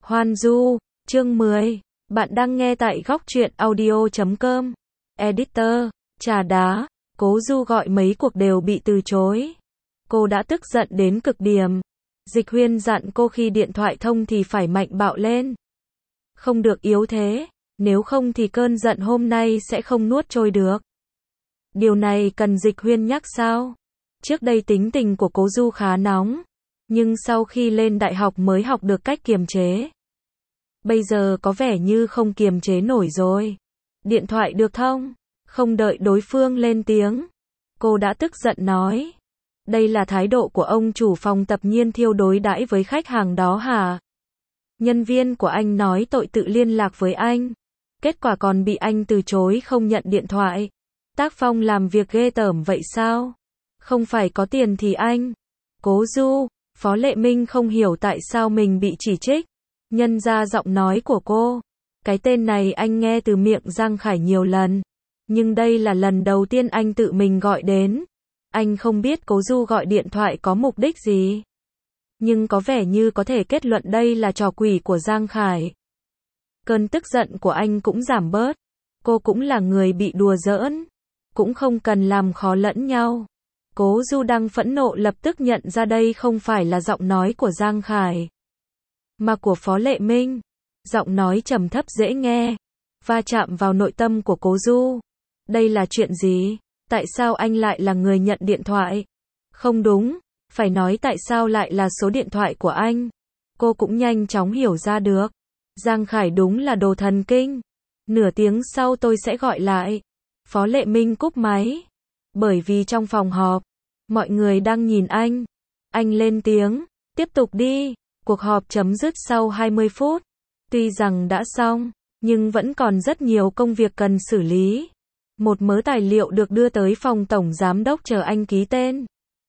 Hoan Du, chương 10. Bạn đang nghe tại góc truyện audio.com. Editor, trà đá, Cố Du gọi mấy cuộc đều bị từ chối. Cô đã tức giận đến cực điểm. Dịch Huyên dặn cô khi điện thoại thông thì phải mạnh bạo lên. Không được yếu thế, nếu không thì cơn giận hôm nay sẽ không nuốt trôi được. Điều này cần Dịch Huyên nhắc sao? Trước đây tính tình của Cố Du khá nóng, nhưng sau khi lên đại học mới học được cách kiềm chế. Bây giờ có vẻ như không kiềm chế nổi rồi. Điện thoại được thông, không đợi đối phương lên tiếng. Cô đã tức giận nói. Đây là thái độ của ông chủ phòng tập Nhiên Thiêu đối đãi với khách hàng đó hả? Nhân viên của anh nói tội tự liên lạc với anh. Kết quả còn bị anh từ chối không nhận điện thoại. Tác phong làm việc ghê tởm vậy sao? Không phải có tiền thì anh. Cố Du, Phó Lệ Minh không hiểu tại sao mình bị chỉ trích. Nhân ra giọng nói của cô. Cái tên này anh nghe từ miệng Giang Khải nhiều lần. Nhưng đây là lần đầu tiên anh tự mình gọi đến. Anh không biết Cố Du gọi điện thoại có mục đích gì. Nhưng có vẻ như có thể kết luận đây là trò quỷ của Giang Khải. Cơn tức giận của anh cũng giảm bớt. Cô cũng là người bị đùa giỡn. Cũng không cần làm khó lẫn nhau. Cố Du đang phẫn nộ lập tức nhận ra đây không phải là giọng nói của Giang Khải, mà của Phó Lệ Minh. Giọng nói trầm thấp dễ nghe, va chạm vào nội tâm của Cố Du. Đây là chuyện gì? Tại sao anh lại là người nhận điện thoại? Không đúng, phải nói tại sao lại là số điện thoại của anh. Cô cũng nhanh chóng hiểu ra được. Giang Khải đúng là đồ thần kinh. Nửa tiếng sau tôi sẽ gọi lại. Phó Lệ Minh cúp máy. Bởi vì trong phòng họp, mọi người đang nhìn anh. Anh lên tiếng, tiếp tục đi. Cuộc họp chấm dứt sau 20 phút. Tuy rằng đã xong, nhưng vẫn còn rất nhiều công việc cần xử lý. Một mớ tài liệu được đưa tới phòng tổng giám đốc chờ anh ký tên.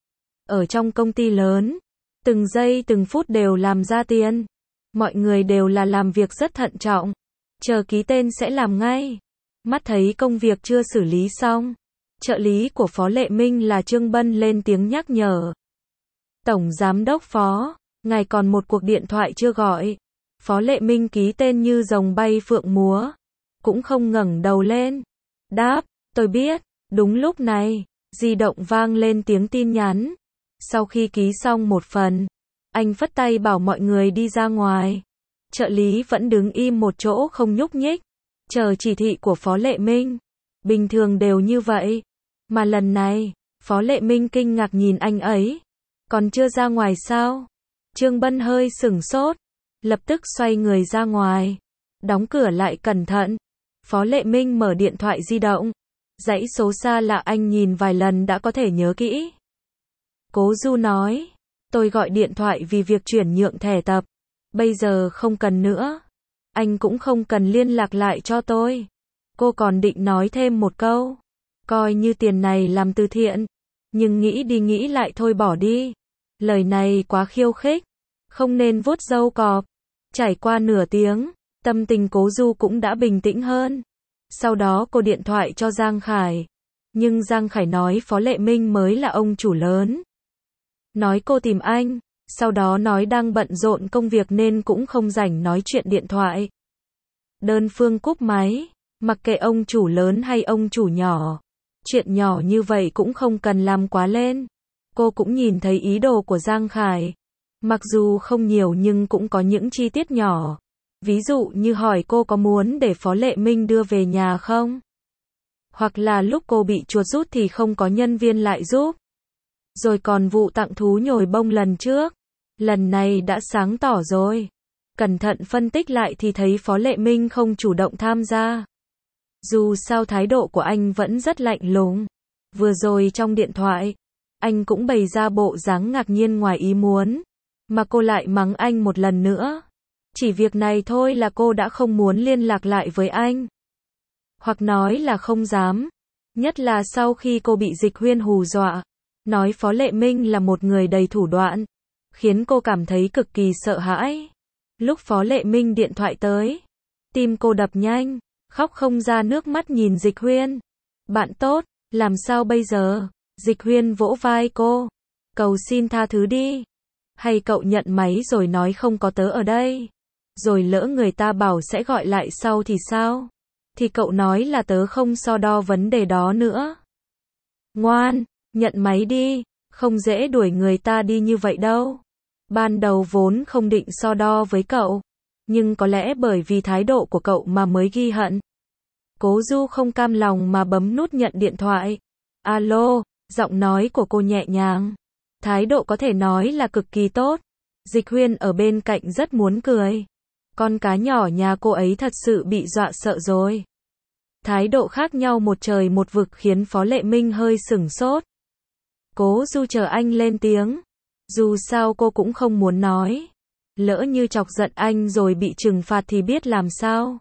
Ở trong công ty lớn, từng giây từng phút đều làm ra tiền. Mọi người đều là làm việc rất thận trọng. Chờ ký tên sẽ làm ngay. Mắt thấy công việc chưa xử lý xong. Trợ lý của Phó Lệ Minh là Trương Bân lên tiếng nhắc nhở. Tổng giám đốc Phó, ngài còn một cuộc điện thoại chưa gọi. Phó Lệ Minh ký tên như rồng bay phượng múa. Cũng không ngẩng đầu lên. Đáp, tôi biết. Đúng lúc này, di động vang lên tiếng tin nhắn. Sau khi ký xong một phần, anh phất tay bảo mọi người đi ra ngoài. Trợ lý vẫn đứng im một chỗ không nhúc nhích, chờ chỉ thị của Phó Lệ Minh. Bình thường đều như vậy. Mà lần này, Phó Lệ Minh kinh ngạc nhìn anh ấy. Còn chưa ra ngoài sao? Trương Bân hơi sửng sốt. Lập tức xoay người ra ngoài. Đóng cửa lại cẩn thận. Phó Lệ Minh mở điện thoại di động. Dãy số xa lạ anh nhìn vài lần đã có thể nhớ kỹ. Cố Du nói. Tôi gọi điện thoại vì việc chuyển nhượng thẻ tập. Bây giờ không cần nữa. Anh cũng không cần liên lạc lại cho tôi. Cô còn định nói thêm một câu. Coi như tiền này làm từ thiện. Nhưng nghĩ đi nghĩ lại thôi bỏ đi. Lời này quá khiêu khích. Không nên vuốt râu cọp. Trải qua nửa tiếng, tâm tình Cố Du cũng đã bình tĩnh hơn. Sau đó cô điện thoại cho Giang Khải. Nhưng Giang Khải nói Phó Lệ Minh mới là ông chủ lớn. Nói cô tìm anh. Sau đó nói đang bận rộn công việc nên cũng không rảnh nói chuyện điện thoại. Đơn phương cúp máy. Mặc kệ ông chủ lớn hay ông chủ nhỏ. Chuyện nhỏ như vậy cũng không cần làm quá lên. Cô cũng nhìn thấy ý đồ của Giang Khải. Mặc dù không nhiều nhưng cũng có những chi tiết nhỏ. Ví dụ như hỏi cô có muốn để Phó Lệ Minh đưa về nhà không? Hoặc là lúc cô bị chuột rút thì không có nhân viên lại giúp. Rồi còn vụ tặng thú nhồi bông lần trước. Lần này đã sáng tỏ rồi. Cẩn thận phân tích lại thì thấy Phó Lệ Minh không chủ động tham gia. Dù sao thái độ của anh vẫn rất lạnh lùng. Vừa rồi trong điện thoại, anh cũng bày ra bộ dáng ngạc nhiên ngoài ý muốn. Mà cô lại mắng anh một lần nữa. Chỉ việc này thôi là cô đã không muốn liên lạc lại với anh. Hoặc nói là không dám. Nhất là sau khi cô bị Dịch Huyên hù dọa. Nói Phó Lệ Minh là một người đầy thủ đoạn. Khiến cô cảm thấy cực kỳ sợ hãi. Lúc Phó Lệ Minh điện thoại tới. Tim cô đập nhanh. Khóc không ra nước mắt nhìn Dịch Huyên. Bạn tốt, làm sao bây giờ? Dịch Huyên vỗ vai cô. Cầu xin tha thứ đi. Hay cậu nhận máy rồi nói không có tớ ở đây. rồi lỡ người ta bảo sẽ gọi lại sau thì sao? Thì cậu nói là tớ không so đo vấn đề đó nữa. Ngoan, nhận máy đi, không dễ đuổi người ta đi như vậy đâu. Ban đầu vốn không định so đo với cậu, nhưng có lẽ bởi vì thái độ của cậu mà mới ghi hận. Cố Du không cam lòng mà bấm nút nhận điện thoại. Alo, giọng nói của cô nhẹ nhàng. Thái độ có thể nói là cực kỳ tốt. Dịch Huyên ở bên cạnh rất muốn cười. Con cá nhỏ nhà cô ấy thật sự bị dọa sợ rồi. Thái độ khác nhau một trời một vực khiến Phó Lệ Minh hơi sửng sốt. Cố Du chờ anh lên tiếng. Dù sao cô cũng không muốn nói. Lỡ như chọc giận anh rồi bị trừng phạt thì biết làm sao.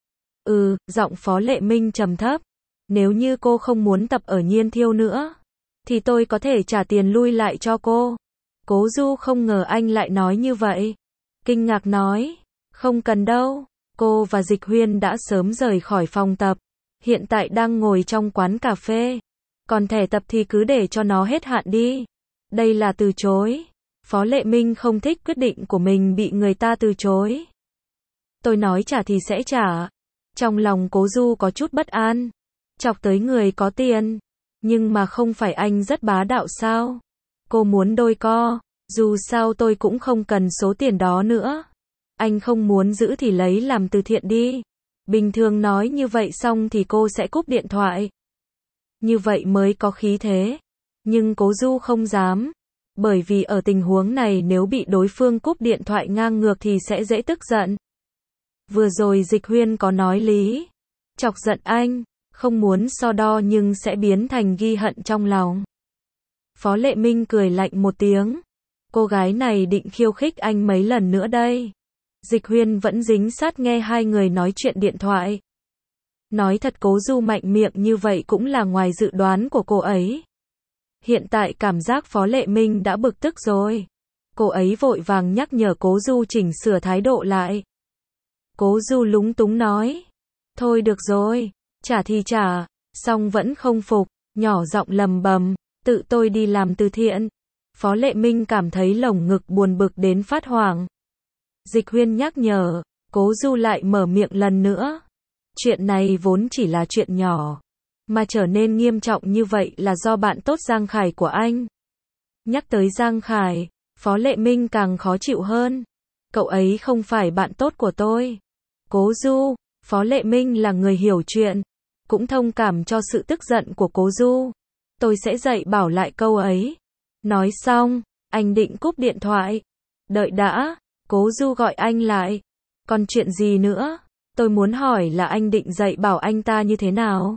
Giọng Phó Lệ Minh trầm thấp. Nếu như cô không muốn tập ở Nhiên Thiêu nữa, thì tôi có thể trả tiền lui lại cho cô. Cố Du không ngờ anh lại nói như vậy. Kinh ngạc nói. Không cần đâu. Cô và Dịch Huyên đã sớm rời khỏi phòng tập. Hiện tại đang ngồi trong quán cà phê. Còn thẻ tập thì cứ để cho nó hết hạn đi. Đây là từ chối. Phó Lệ Minh không thích quyết định của mình bị người ta từ chối. Tôi nói trả thì sẽ trả. Trong lòng Cố Du có chút bất an. Chọc tới người có tiền. Nhưng mà không phải anh rất bá đạo sao? Cô muốn đôi co. Dù sao tôi cũng không cần số tiền đó nữa. Anh không muốn giữ thì lấy làm từ thiện đi. Bình thường nói như vậy xong thì cô sẽ cúp điện thoại. Như vậy mới có khí thế. Nhưng Cố Du không dám. Bởi vì ở tình huống này nếu bị đối phương cúp điện thoại ngang ngược thì sẽ dễ tức giận. Vừa rồi Dịch Huyên có nói lý. Chọc giận anh, không muốn so đo nhưng sẽ biến thành ghi hận trong lòng. Phó Lệ Minh cười lạnh một tiếng. Cô gái này định khiêu khích anh mấy lần nữa đây. Dịch Huyên vẫn dính sát nghe hai người nói chuyện điện thoại. Nói thật Cố Du mạnh miệng như vậy cũng là ngoài dự đoán của cô ấy. Hiện tại cảm giác Phó Lệ Minh đã bực tức rồi. Cô ấy vội vàng nhắc nhở Cố Du chỉnh sửa thái độ lại. Cố Du lúng túng nói. Thôi được rồi, trả thì trả, xong vẫn không phục, nhỏ giọng lầm bầm, tự tôi đi làm từ thiện. Phó Lệ Minh cảm thấy lồng ngực buồn bực đến phát hoảng. Dịch Huyên nhắc nhở, Cố Du lại mở miệng lần nữa. Chuyện này vốn chỉ là chuyện nhỏ, mà trở nên nghiêm trọng như vậy là do bạn tốt Giang Khải của anh. Nhắc tới Giang Khải, Phó Lệ Minh càng khó chịu hơn. Cậu ấy không phải bạn tốt của tôi. Cố Du, Phó Lệ Minh là người hiểu chuyện, cũng thông cảm cho sự tức giận của Cố Du. Tôi sẽ dạy bảo lại câu ấy. Nói xong, anh định cúp điện thoại. Đợi đã, Cố Du gọi anh lại. Còn chuyện gì nữa? Tôi muốn hỏi là anh định dạy bảo anh ta như thế nào?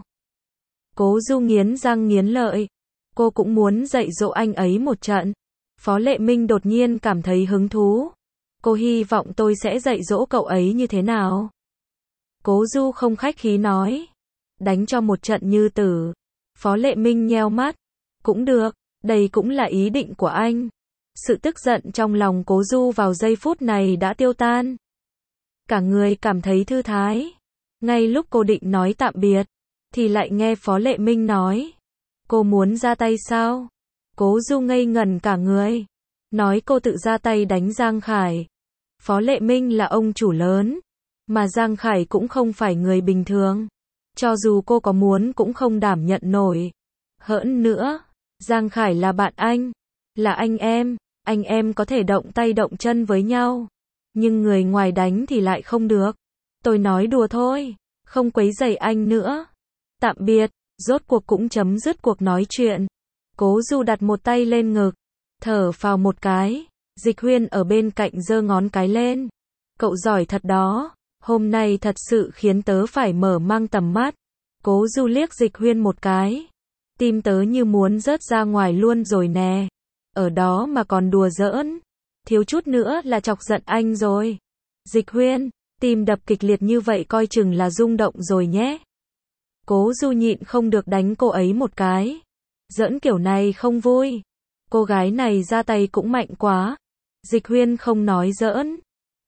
Cố Du nghiến răng nghiến lợi. Cô cũng muốn dạy dỗ anh ấy một trận. Phó Lệ Minh đột nhiên cảm thấy hứng thú. Cô hy vọng tôi sẽ dạy dỗ cậu ấy như thế nào? Cố Du không khách khí nói. Đánh cho một trận như tử. Phó Lệ Minh nheo mắt. Cũng được, đây cũng là ý định của anh. Sự tức giận trong lòng Cố Du vào giây phút này đã tiêu tan. Cả người cảm thấy thư thái. Ngay lúc cô định nói tạm biệt, thì lại nghe Phó Lệ Minh nói. Cô muốn ra tay sao? Cố Du ngây ngẩn cả người. Nói cô tự ra tay đánh Giang Khải. Phó Lệ Minh là ông chủ lớn, mà Giang Khải cũng không phải người bình thường. Cho dù cô có muốn cũng không đảm nhận nổi. Hỡn nữa, Giang Khải là bạn anh, là anh em có thể động tay động chân với nhau. Nhưng người ngoài đánh thì lại không được. Tôi nói đùa thôi, không quấy rầy anh nữa. Tạm biệt, rốt cuộc cũng chấm dứt cuộc nói chuyện. Cố Du đặt một tay lên ngực, thở phào một cái. Dịch Huyên ở bên cạnh giơ ngón cái lên. Cậu giỏi thật đó, hôm nay thật sự khiến tớ phải mở mang tầm mắt. Cố Du liếc Dịch Huyên một cái. Tim tớ như muốn rớt ra ngoài luôn rồi nè. Ở đó mà còn đùa giỡn. Thiếu chút nữa là chọc giận anh rồi. Dịch Huyên, tim đập kịch liệt như vậy coi chừng là rung động rồi nhé. Cố Du nhịn không được đánh cô ấy một cái. Giỡn kiểu này không vui. Cô gái này ra tay cũng mạnh quá. Dịch Huyên không nói giỡn.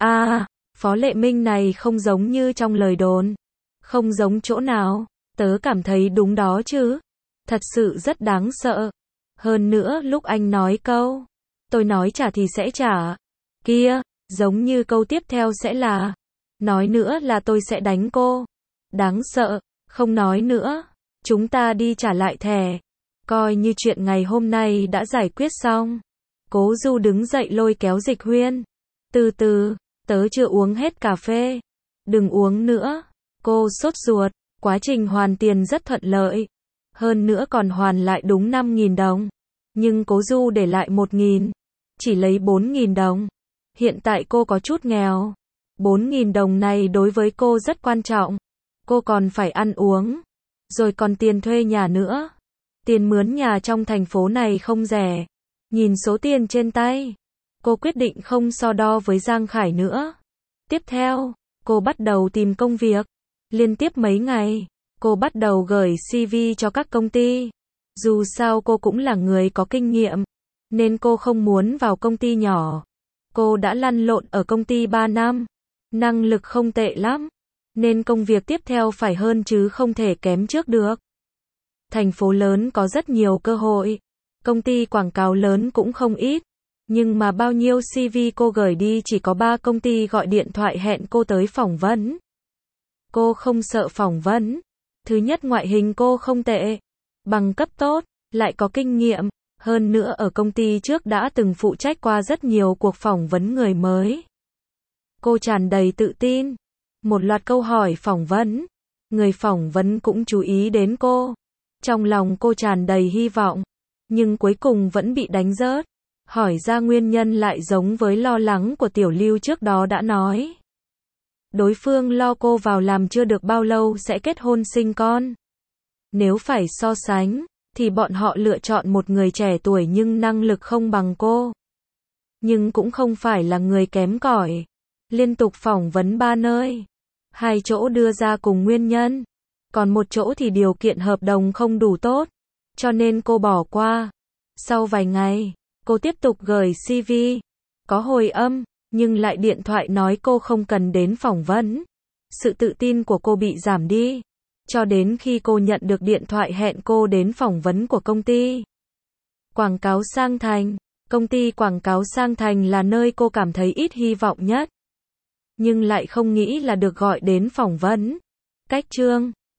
Phó Lệ Minh này không giống như trong lời đồn. Không giống chỗ nào. Tớ cảm thấy đúng đó chứ. Thật sự rất đáng sợ. Hơn nữa lúc anh nói câu, tôi nói trả thì sẽ trả. Kia, Giống như câu tiếp theo sẽ là, nói nữa là tôi sẽ đánh cô. Đáng sợ, không nói nữa. Chúng ta đi trả lại thẻ. Coi như chuyện ngày hôm nay đã giải quyết xong. Cố Du đứng dậy lôi kéo Dịch Huyên. Từ từ, tớ chưa uống hết cà phê. Đừng uống nữa. Cô sốt ruột. Quá trình hoàn tiền rất thuận lợi. Hơn nữa còn hoàn lại đúng 5.000 đồng. Nhưng Cố Du để lại 1.000. Chỉ lấy 4.000 đồng. Hiện tại cô có chút nghèo. 4.000 đồng này đối với cô rất quan trọng. Cô còn phải ăn uống. Rồi còn tiền thuê nhà nữa. Tiền mướn nhà trong thành phố này không rẻ. Nhìn số tiền trên tay. Cô quyết định không so đo với Giang Khải nữa. Tiếp theo, cô bắt đầu tìm công việc. Liên tiếp mấy ngày, cô bắt đầu gửi CV cho các công ty. Dù sao cô cũng là người có kinh nghiệm. Nên cô không muốn vào công ty nhỏ. Cô đã lăn lộn ở công ty 3 năm. Năng lực không tệ lắm. Nên công việc tiếp theo phải hơn chứ không thể kém trước được. Thành phố lớn có rất nhiều cơ hội. Công ty quảng cáo lớn cũng không ít. Nhưng mà bao nhiêu CV cô gửi đi chỉ có 3 công ty gọi điện thoại hẹn cô tới phỏng vấn. Cô không sợ phỏng vấn. Thứ nhất, ngoại hình cô không tệ. Bằng cấp tốt, lại có kinh nghiệm. Hơn nữa ở công ty trước đã từng phụ trách qua rất nhiều cuộc phỏng vấn người mới. Cô tràn đầy tự tin. Một loạt câu hỏi phỏng vấn. Người phỏng vấn cũng chú ý đến cô. Trong lòng cô tràn đầy hy vọng. Nhưng cuối cùng vẫn bị đánh rớt. Hỏi ra nguyên nhân lại giống với lo lắng của Tiểu Lưu trước đó đã nói. Đối phương lo cô vào làm chưa được bao lâu sẽ kết hôn sinh con. Nếu phải so sánh, thì bọn họ lựa chọn một người trẻ tuổi nhưng năng lực không bằng cô. Nhưng cũng không phải là người kém cỏi. Liên tục phỏng vấn 3 nơi. 2 chỗ đưa ra cùng nguyên nhân. Còn một chỗ thì điều kiện hợp đồng không đủ tốt. Cho nên cô bỏ qua. Sau vài ngày, cô tiếp tục gửi CV. Có hồi âm, nhưng lại điện thoại nói cô không cần đến phỏng vấn. Sự tự tin của cô bị giảm đi. Cho đến khi cô nhận được điện thoại hẹn cô đến phỏng vấn của công ty quảng cáo Sang Thành. Công ty quảng cáo Sang Thành là nơi cô cảm thấy ít hy vọng nhất. Nhưng lại không nghĩ là được gọi đến phỏng vấn. Cách Trương